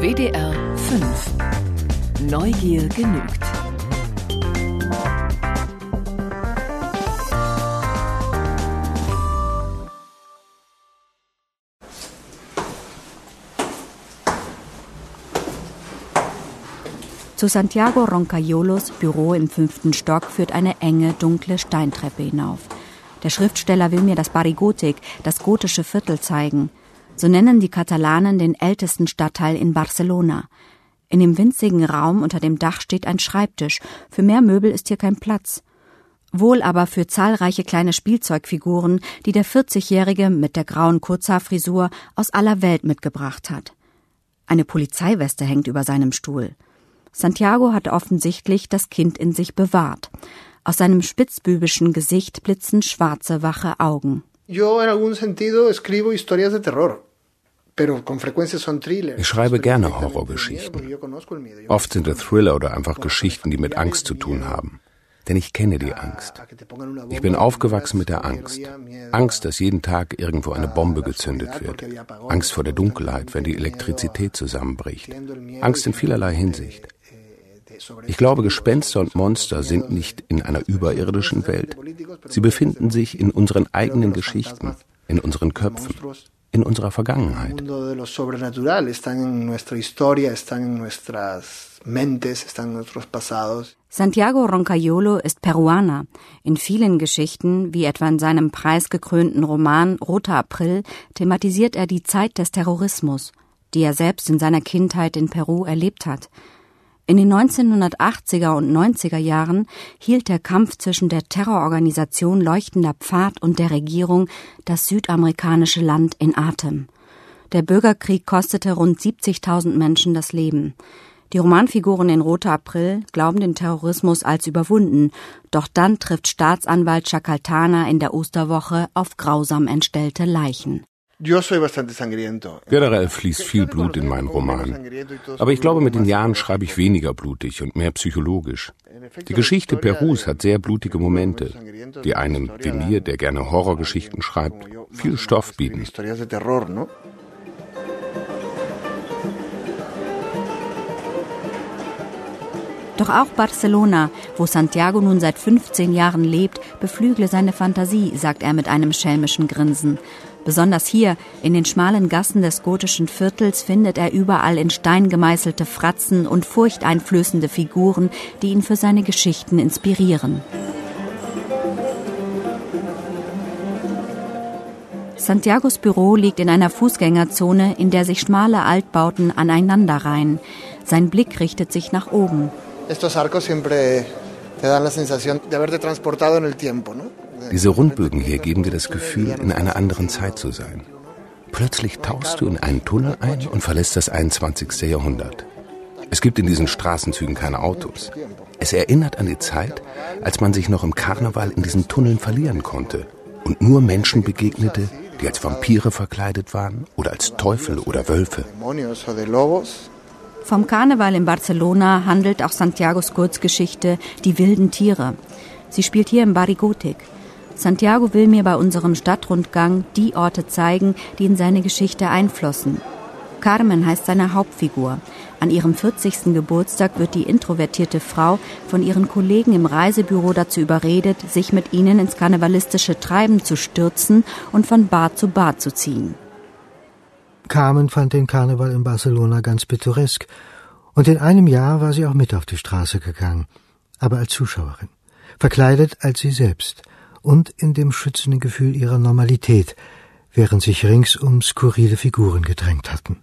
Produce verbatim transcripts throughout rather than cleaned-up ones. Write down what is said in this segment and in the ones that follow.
W D R fünf. Neugier genügt. Zu Santiago Roncayolos Büro im fünften Stock führt eine enge, dunkle Steintreppe hinauf. Der Schriftsteller will mir das Barri Gòtic, das gotische Viertel, zeigen. So nennen die Katalanen den ältesten Stadtteil in Barcelona. In dem winzigen Raum unter dem Dach steht ein Schreibtisch. Für mehr Möbel ist hier kein Platz. Wohl aber für zahlreiche kleine Spielzeugfiguren, die der vierzigjährige mit der grauen Kurzhaarfrisur aus aller Welt mitgebracht hat. Eine Polizeiweste hängt über seinem Stuhl. Santiago hat offensichtlich das Kind in sich bewahrt. Aus seinem spitzbübischen Gesicht blitzen schwarze, wache Augen. Ich schreibe gerne Horrorgeschichten. Oft sind es Thriller oder einfach Geschichten, die mit Angst zu tun haben. Denn ich kenne die Angst. Ich bin aufgewachsen mit der Angst. Angst, dass jeden Tag irgendwo eine Bombe gezündet wird. Angst vor der Dunkelheit, wenn die Elektrizität zusammenbricht. Angst in vielerlei Hinsicht. Ich glaube, Gespenster und Monster sind nicht in einer überirdischen Welt. Sie befinden sich in unseren eigenen Geschichten, in unseren Köpfen, in unserer Vergangenheit. Santiago Roncayolo ist Peruaner. In vielen Geschichten, wie etwa in seinem preisgekrönten Roman Roter April, thematisiert er die Zeit des Terrorismus, die er selbst in seiner Kindheit in Peru erlebt hat. In den neunzehnhundertachtziger und neunziger Jahren hielt der Kampf zwischen der Terrororganisation Leuchtender Pfad und der Regierung das südamerikanische Land in Atem. Der Bürgerkrieg kostete rund siebzigtausend Menschen das Leben. Die Romanfiguren in Roter April glauben den Terrorismus als überwunden, doch dann trifft Staatsanwalt Chacaltana in der Osterwoche auf grausam entstellte Leichen. Generell fließt viel Blut in meinen Roman. Aber ich glaube, mit den Jahren schreibe ich weniger blutig und mehr psychologisch. Die Geschichte Perus hat sehr blutige Momente, die einem, wie mir, der gerne Horrorgeschichten schreibt, viel Stoff bieten. Doch auch Barcelona, wo Santiago nun seit fünfzehn Jahren lebt, beflügle seine Fantasie, sagt er mit einem schelmischen Grinsen. Besonders hier, in den schmalen Gassen des gotischen Viertels, findet er überall in Stein gemeißelte Fratzen und furchteinflößende Figuren, die ihn für seine Geschichten inspirieren. Santiagos Büro liegt in einer Fußgängerzone, in der sich schmale Altbauten aneinanderreihen. Sein Blick richtet sich nach oben. Diese Rundbögen hier geben dir das Gefühl, in einer anderen Zeit zu sein. Plötzlich tauchst du in einen Tunnel ein und verlässt das einundzwanzigste Jahrhundert. Es gibt in diesen Straßenzügen keine Autos. Es erinnert an die Zeit, als man sich noch im Karneval in diesen Tunneln verlieren konnte und nur Menschen begegnete, die als Vampire verkleidet waren oder als Teufel oder Wölfe. Vom Karneval in Barcelona handelt auch Santiagos Kurzgeschichte Die wilden Tiere. Sie spielt hier im Barri Gòtic. Santiago will mir bei unserem Stadtrundgang die Orte zeigen, die in seine Geschichte einflossen. Carmen heißt seine Hauptfigur. An ihrem vierzigsten Geburtstag wird die introvertierte Frau von ihren Kollegen im Reisebüro dazu überredet, sich mit ihnen ins karnevalistische Treiben zu stürzen und von Bar zu Bar zu ziehen. Carmen fand den Karneval in Barcelona ganz pittoresk und in einem Jahr war sie auch mit auf die Straße gegangen, aber als Zuschauerin, verkleidet als sie selbst und in dem schützenden Gefühl ihrer Normalität, während sich ringsum skurrile Figuren gedrängt hatten.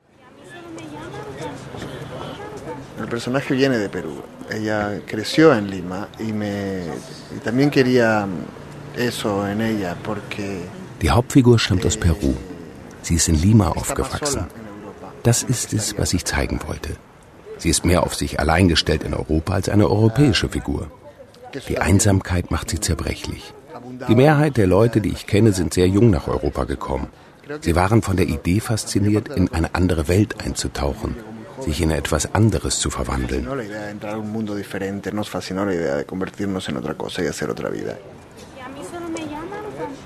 El personaje viene de Perú. Ella creció en Lima y me y también quería eso en ella porque Die Hauptfigur stammt aus Peru. Sie ist in Lima aufgewachsen. Das ist es, was ich zeigen wollte. Sie ist mehr auf sich allein gestellt in Europa als eine europäische Figur. Die Einsamkeit macht sie zerbrechlich. Die Mehrheit der Leute, die ich kenne, sind sehr jung nach Europa gekommen. Sie waren von der Idee fasziniert, in eine andere Welt einzutauchen, sich in etwas anderes zu verwandeln.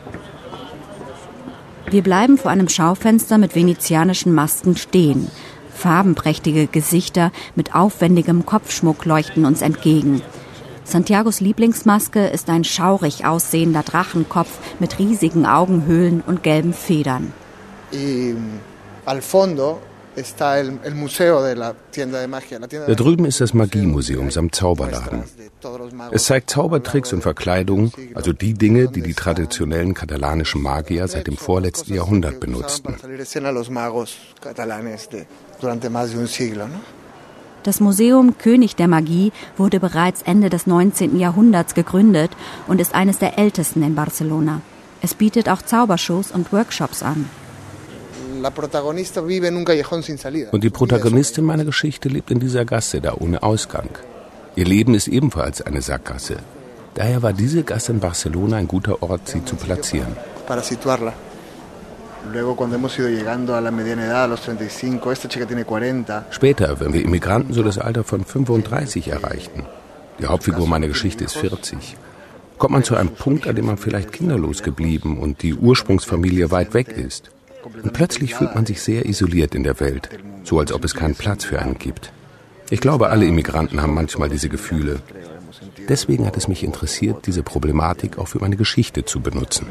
Wir bleiben vor einem Schaufenster mit venezianischen Masken stehen. Farbenprächtige Gesichter mit aufwendigem Kopfschmuck leuchten uns entgegen. Santiagos Lieblingsmaske ist ein schaurig aussehender Drachenkopf mit riesigen Augenhöhlen und gelben Federn. Da drüben ist das Magiemuseum samt Zauberladen. Es zeigt Zaubertricks und Verkleidungen, also die Dinge, die die traditionellen katalanischen Magier seit dem vorletzten Jahrhundert benutzten. Das Museum König der Magie wurde bereits Ende des neunzehnten Jahrhunderts gegründet und ist eines der ältesten in Barcelona. Es bietet auch Zaubershows und Workshops an. Und die Protagonistin meiner Geschichte lebt in dieser Gasse da ohne Ausgang. Ihr Leben ist ebenfalls eine Sackgasse. Daher war diese Gasse in Barcelona ein guter Ort, sie zu platzieren. Später, wenn wir Immigranten so das Alter von fünfunddreißig erreichten, die Hauptfigur meiner Geschichte ist vierzig, kommt man zu einem Punkt, an dem man vielleicht kinderlos geblieben und die Ursprungsfamilie weit weg ist. Und plötzlich fühlt man sich sehr isoliert in der Welt, so als ob es keinen Platz für einen gibt. Ich glaube, alle Immigranten haben manchmal diese Gefühle. Deswegen hat es mich interessiert, diese Problematik auch für meine Geschichte zu benutzen.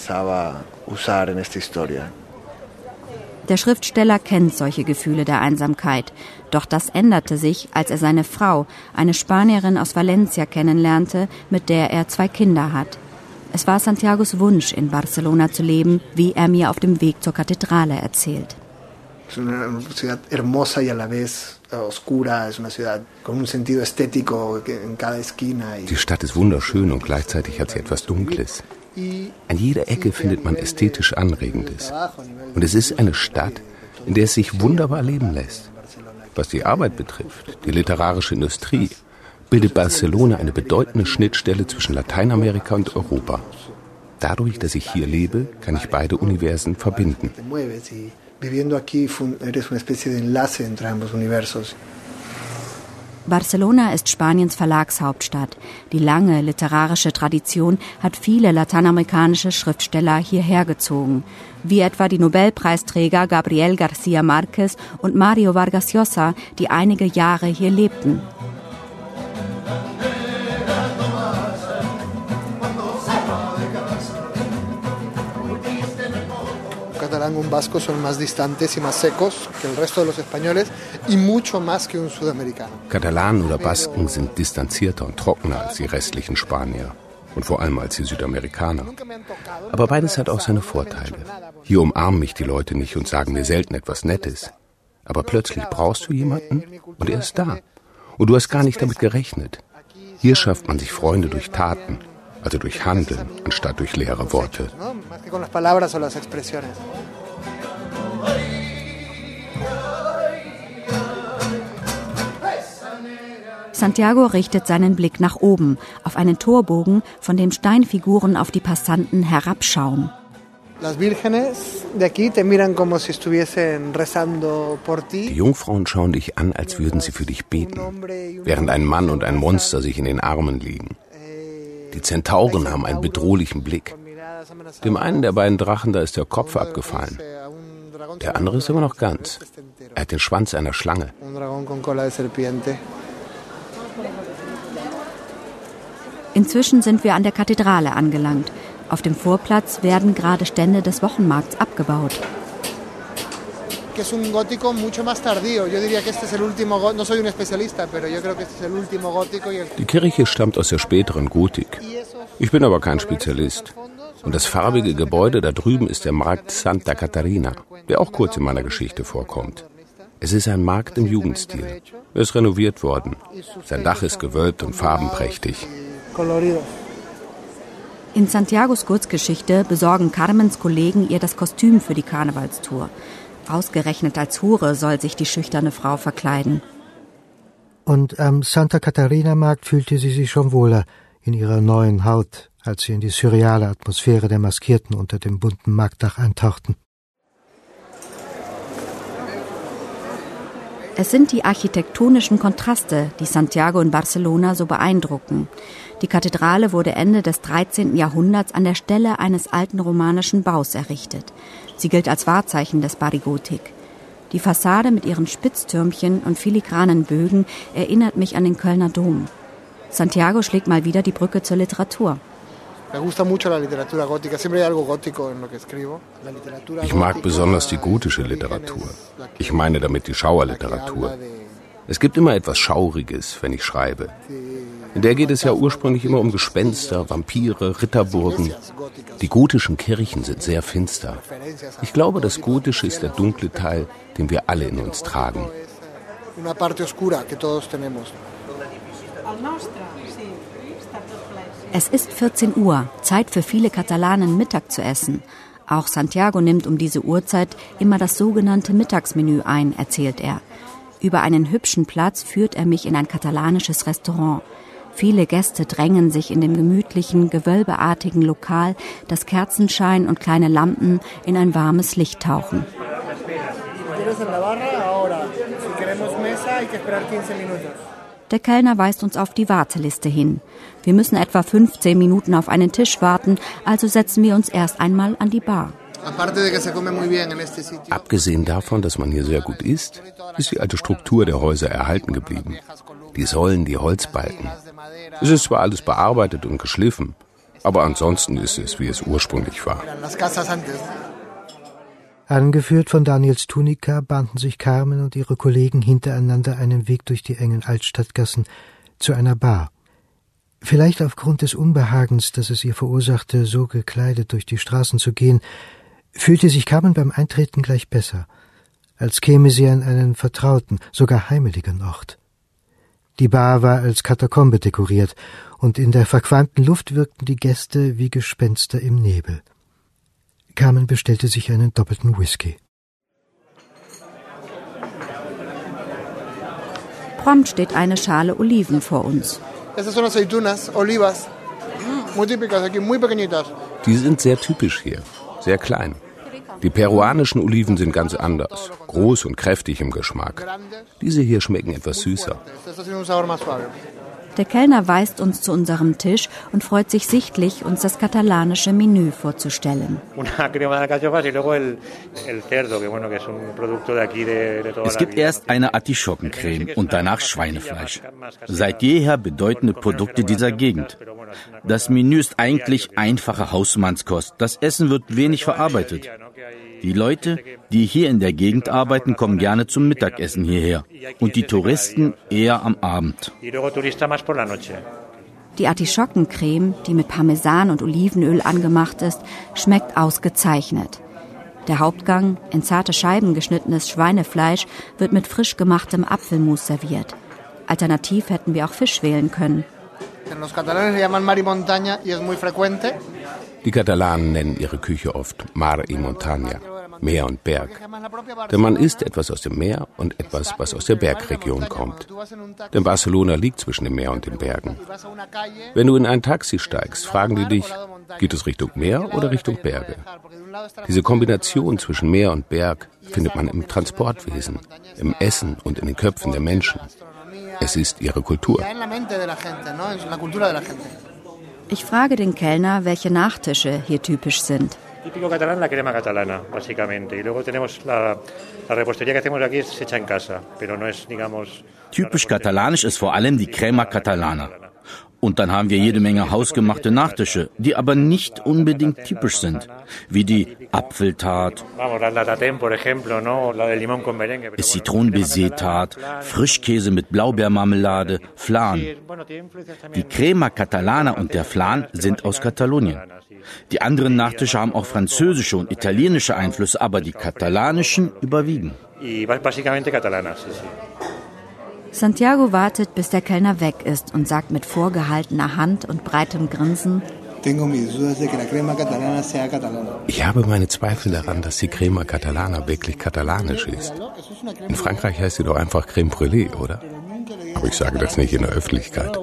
Der Schriftsteller kennt solche Gefühle der Einsamkeit. Doch das änderte sich, als er seine Frau, eine Spanierin aus Valencia, kennenlernte, mit der er zwei Kinder hat. Es war Santiagos Wunsch, in Barcelona zu leben, wie er mir auf dem Weg zur Kathedrale erzählt. Die Stadt ist wunderschön und gleichzeitig hat sie etwas Dunkles. An jeder Ecke findet man ästhetisch Anregendes. Und es ist eine Stadt, in der es sich wunderbar leben lässt. Was die Arbeit betrifft, die literarische Industrie, bildet Barcelona eine bedeutende Schnittstelle zwischen Lateinamerika und Europa. Dadurch, dass ich hier lebe, kann ich beide Universen verbinden. Barcelona ist Spaniens Verlagshauptstadt. Die lange literarische Tradition hat viele lateinamerikanische Schriftsteller hierher gezogen, wie etwa die Nobelpreisträger Gabriel García Márquez und Mario Vargas Llosa, die einige Jahre hier lebten. Catalán und Vasco son más distantes y más secos que el resto de los españoles y mucho más que un sudamericano. Katalanen oder Basken sind distanzierter und trockener als die restlichen Spanier und vor allem als die Südamerikaner. Aber beides hat auch seine Vorteile. Hier umarmen mich die Leute nicht und sagen mir selten etwas Nettes. Aber plötzlich brauchst du jemanden und er ist da. Und du hast gar nicht damit gerechnet. Hier schafft man sich Freunde durch Taten, also durch Handeln, anstatt durch leere Worte. Santiago richtet seinen Blick nach oben, auf einen Torbogen, von dem Steinfiguren auf die Passanten herabschauen. Die Jungfrauen schauen dich an, als würden sie für dich beten, während ein Mann und ein Monster sich in den Armen liegen. Die Zentauren haben einen bedrohlichen Blick. Dem einen der beiden Drachen, da ist der Kopf abgefallen. Der andere ist immer noch ganz. Er hat den Schwanz einer Schlange. Inzwischen sind wir an der Kathedrale angelangt. Auf dem Vorplatz werden gerade Stände des Wochenmarkts abgebaut. Die Kirche stammt aus der späteren Gotik. Ich bin aber kein Spezialist. Und das farbige Gebäude da drüben ist der Markt Santa Catarina, der auch kurz in meiner Geschichte vorkommt. Es ist ein Markt im Jugendstil. Er ist renoviert worden. Sein Dach ist gewölbt und farbenprächtig. In Santiagos Kurzgeschichte besorgen Carmens Kollegen ihr das Kostüm für die Karnevalstour. Ausgerechnet als Hure soll sich die schüchterne Frau verkleiden. Und am Santa Catarina-Markt fühlte sie sich schon wohler in ihrer neuen Haut, als sie in die surreale Atmosphäre der Maskierten unter dem bunten Marktdach eintauchten. Es sind die architektonischen Kontraste, die Santiago in Barcelona so beeindrucken. Die Kathedrale wurde Ende des dreizehnten Jahrhunderts an der Stelle eines alten romanischen Baus errichtet. Sie gilt als Wahrzeichen des Barigotik. Die Fassade mit ihren Spitztürmchen und filigranen Bögen erinnert mich an den Kölner Dom. Santiago schlägt mal wieder die Brücke zur Literatur. Ich mag besonders die gotische Literatur. Ich meine damit die Schauerliteratur. Es gibt immer etwas Schauriges, wenn ich schreibe. In der geht es ja ursprünglich immer um Gespenster, Vampire, Ritterburgen. Die gotischen Kirchen sind sehr finster. Ich glaube, das Gotische ist der dunkle Teil, den wir alle in uns tragen. Es ist vierzehn Uhr, Zeit für viele Katalanen Mittag zu essen. Auch Santiago nimmt um diese Uhrzeit immer das sogenannte Mittagsmenü ein, erzählt er. Über einen hübschen Platz führt er mich in ein katalanisches Restaurant. Viele Gäste drängen sich in dem gemütlichen, gewölbeartigen Lokal, das Kerzenschein und kleine Lampen in ein warmes Licht tauchen. Der Kellner weist uns auf die Warteliste hin. Wir müssen etwa fünfzehn Minuten auf einen Tisch warten, also setzen wir uns erst einmal an die Bar. Abgesehen davon, dass man hier sehr gut isst, ist die alte Struktur der Häuser erhalten geblieben. Die Säulen, die Holzbalken. Es ist zwar alles bearbeitet und geschliffen, aber ansonsten ist es, wie es ursprünglich war. Angeführt von Daniels Tunika bahnten sich Carmen und ihre Kollegen hintereinander einen Weg durch die engen Altstadtgassen zu einer Bar. Vielleicht aufgrund des Unbehagens, das es ihr verursachte, so gekleidet durch die Straßen zu gehen, fühlte sich Carmen beim Eintreten gleich besser, als käme sie an einen vertrauten, sogar heimeligen Ort. Die Bar war als Katakombe dekoriert, und in der verqualmten Luft wirkten die Gäste wie Gespenster im Nebel. Carmen bestellte sich einen doppelten Whisky. Prompt steht eine Schale Oliven vor uns. Die sind sehr typisch hier, sehr klein. Die peruanischen Oliven sind ganz anders, groß und kräftig im Geschmack. Diese hier schmecken etwas süßer. Der Kellner weist uns zu unserem Tisch und freut sich sichtlich, uns das katalanische Menü vorzustellen. Es gibt erst eine Artischockencreme und danach Schweinefleisch. Seit jeher bedeutende Produkte dieser Gegend. Das Menü ist eigentlich einfache Hausmannskost. Das Essen wird wenig verarbeitet. Die Leute, die hier in der Gegend arbeiten, kommen gerne zum Mittagessen hierher und die Touristen eher am Abend. Die Artischockencreme, die mit Parmesan und Olivenöl angemacht ist, schmeckt ausgezeichnet. Der Hauptgang, in zarte Scheiben geschnittenes Schweinefleisch, wird mit frisch gemachtem Apfelmus serviert. Alternativ hätten wir auch Fisch wählen können. Die Katalanen nennen ihre Küche oft Mar y Montaña, Meer und Berg. Denn man isst etwas aus dem Meer und etwas, was aus der Bergregion kommt. Denn Barcelona liegt zwischen dem Meer und den Bergen. Wenn du in ein Taxi steigst, fragen die dich, geht es Richtung Meer oder Richtung Berge? Diese Kombination zwischen Meer und Berg findet man im Transportwesen, im Essen und in den Köpfen der Menschen. Es ist ihre Kultur. Ich frage den Kellner, welche Nachtische hier typisch sind. Típico catalán, la crema catalana, básicamente. Y luego tenemos la, la repostería que hacemos aquí es hecha en casa, pero no es, digamos... Typisch katalanisch ist vor allem die Crema Catalana. Und dann haben wir jede Menge hausgemachte Nachtische, die aber nicht unbedingt typisch sind, wie die Apfeltart, Zitronenbaiser-Tart, Frischkäse mit Blaubeermarmelade, Flan. Die Crema Catalana und der Flan sind aus Katalonien. Die anderen Nachtische haben auch französische und italienische Einflüsse, aber die katalanischen überwiegen. Santiago wartet, bis der Kellner weg ist und sagt mit vorgehaltener Hand und breitem Grinsen: Ich habe meine Zweifel daran, dass die Crema Catalana wirklich katalanisch ist. In Frankreich heißt sie doch einfach Crème Brûlée, oder? Aber ich sage das nicht in der Öffentlichkeit.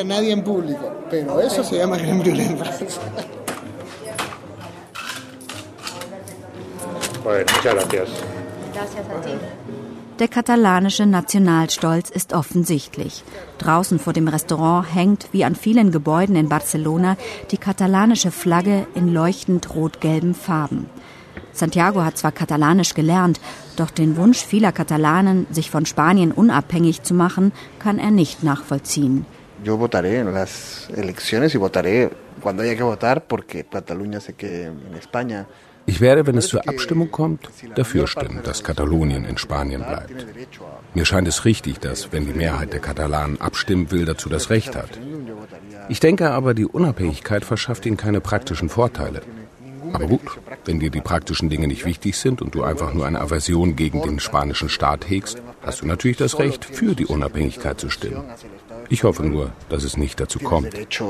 Der katalanische Nationalstolz ist offensichtlich. Draußen vor dem Restaurant hängt, wie an vielen Gebäuden in Barcelona, die katalanische Flagge in leuchtend rot-gelben Farben. Santiago hat zwar Katalanisch gelernt, doch den Wunsch vieler Katalanen, sich von Spanien unabhängig zu machen, kann er nicht nachvollziehen. Yo votaré en las elecciones y votaré cuando haya que votar porque Cataluña se quede en España. Ich werde, wenn es zur Abstimmung kommt, dafür stimmen, dass Katalonien in Spanien bleibt. Mir scheint es richtig, dass, wenn die Mehrheit der Katalanen abstimmen will, dazu das Recht hat. Ich denke aber, die Unabhängigkeit verschafft ihnen keine praktischen Vorteile. Aber gut, wenn dir die praktischen Dinge nicht wichtig sind und du einfach nur eine Aversion gegen den spanischen Staat hegst, hast du natürlich das Recht, für die Unabhängigkeit zu stimmen. Ich hoffe nur, dass es nicht dazu kommt.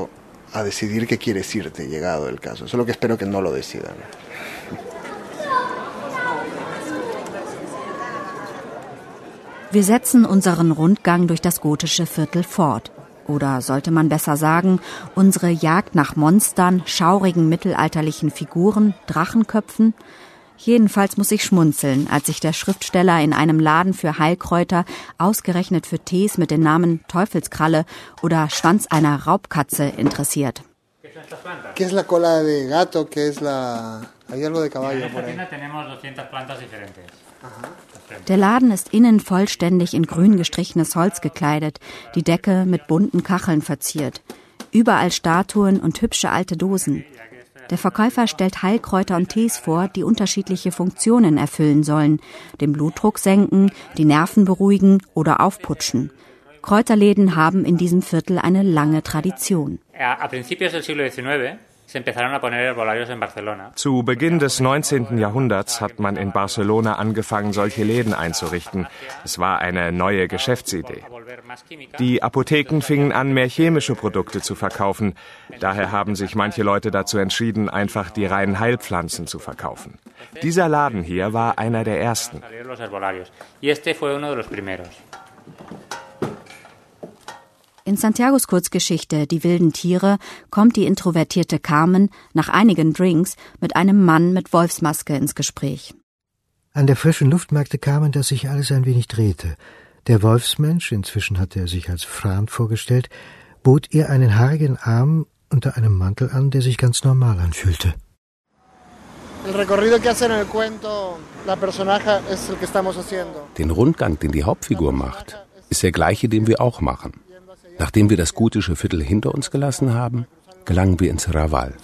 Wir setzen unseren Rundgang durch das gotische Viertel fort. Oder sollte man besser sagen, unsere Jagd nach Monstern, schaurigen mittelalterlichen Figuren, Drachenköpfen? Jedenfalls muss ich schmunzeln, als sich der Schriftsteller in einem Laden für Heilkräuter ausgerechnet für Tees mit den Namen Teufelskralle oder Schwanz einer Raubkatze interessiert. ¿Qué es la cola de gato? ¿Qué es la... Hay algo de caballo por ahí? Der Laden ist innen vollständig in grün gestrichenes Holz gekleidet, die Decke mit bunten Kacheln verziert. Überall Statuen und hübsche alte Dosen. Der Verkäufer stellt Heilkräuter und Tees vor, die unterschiedliche Funktionen erfüllen sollen. Den Blutdruck senken, die Nerven beruhigen oder aufputschen. Kräuterläden haben in diesem Viertel eine lange Tradition. Zu Beginn des neunzehnten Jahrhunderts hat man in Barcelona angefangen, solche Läden einzurichten. Es war eine neue Geschäftsidee. Die Apotheken fingen an, mehr chemische Produkte zu verkaufen. Daher haben sich manche Leute dazu entschieden, einfach die reinen Heilpflanzen zu verkaufen. Dieser Laden hier war einer der ersten. In Santiagos Kurzgeschichte »Die wilden Tiere« kommt die introvertierte Carmen nach einigen Drinks mit einem Mann mit Wolfsmaske ins Gespräch. An der frischen Luft merkte Carmen, dass sich alles ein wenig drehte. Der Wolfsmensch, inzwischen hatte er sich als Fran vorgestellt, bot ihr einen haarigen Arm unter einem Mantel an, der sich ganz normal anfühlte. Den Rundgang, den die Hauptfigur macht, ist der gleiche, den wir auch machen. Nachdem wir das gotische Viertel hinter uns gelassen haben, gelangen wir ins Raval.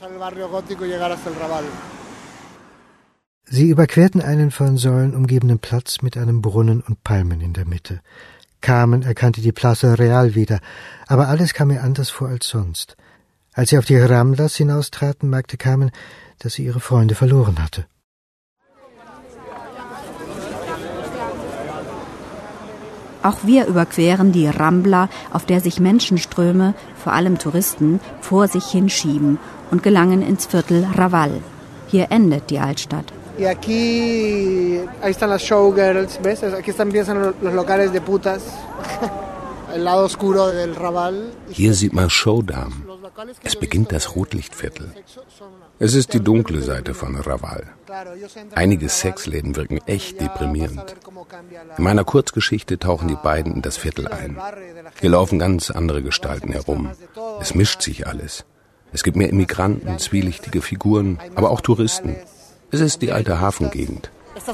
Sie überquerten einen von Säulen umgebenen Platz mit einem Brunnen und Palmen in der Mitte. Carmen erkannte die Plaza Real wieder, aber alles kam ihr anders vor als sonst. Als sie auf die Ramblas hinaustraten, merkte Carmen, dass sie ihre Freunde verloren hatte. Auch wir überqueren die Rambla, auf der sich Menschenströme, vor allem Touristen, vor sich hinschieben und gelangen ins Viertel Raval. Hier endet die Altstadt. Hier sieht man Showdown. Es beginnt das Rotlichtviertel. Es ist die dunkle Seite von Raval. Einige Sexläden wirken echt deprimierend. In meiner Kurzgeschichte tauchen die beiden in das Viertel ein. Hier laufen ganz andere Gestalten herum. Es mischt sich alles. Es gibt mehr Immigranten, zwielichtige Figuren, aber auch Touristen. Es ist die alte Hafengegend.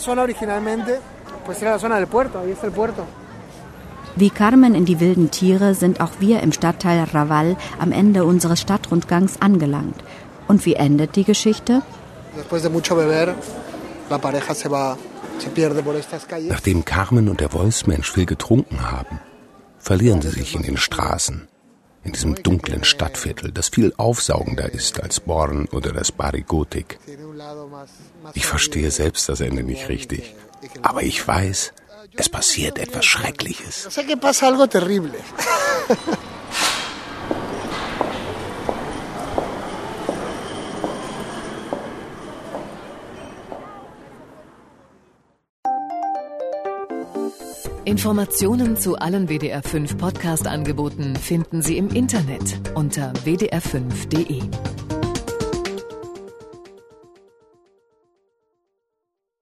Wie Carmen in die wilden Tiere sind auch wir im Stadtteil Raval am Ende unseres Stadtrundgangs angelangt. Und wie endet die Geschichte? Nachdem Carmen und der Wolfsmensch viel getrunken haben, verlieren sie sich in den Straßen, in diesem dunklen Stadtviertel, das viel aufsaugender ist als Born oder das Barigotik. Ich verstehe selbst das Ende nicht richtig, aber ich weiß, es passiert etwas Schreckliches. Informationen zu allen W D R fünf Podcast-Angeboten finden Sie im Internet unter w d r fünf punkt d e.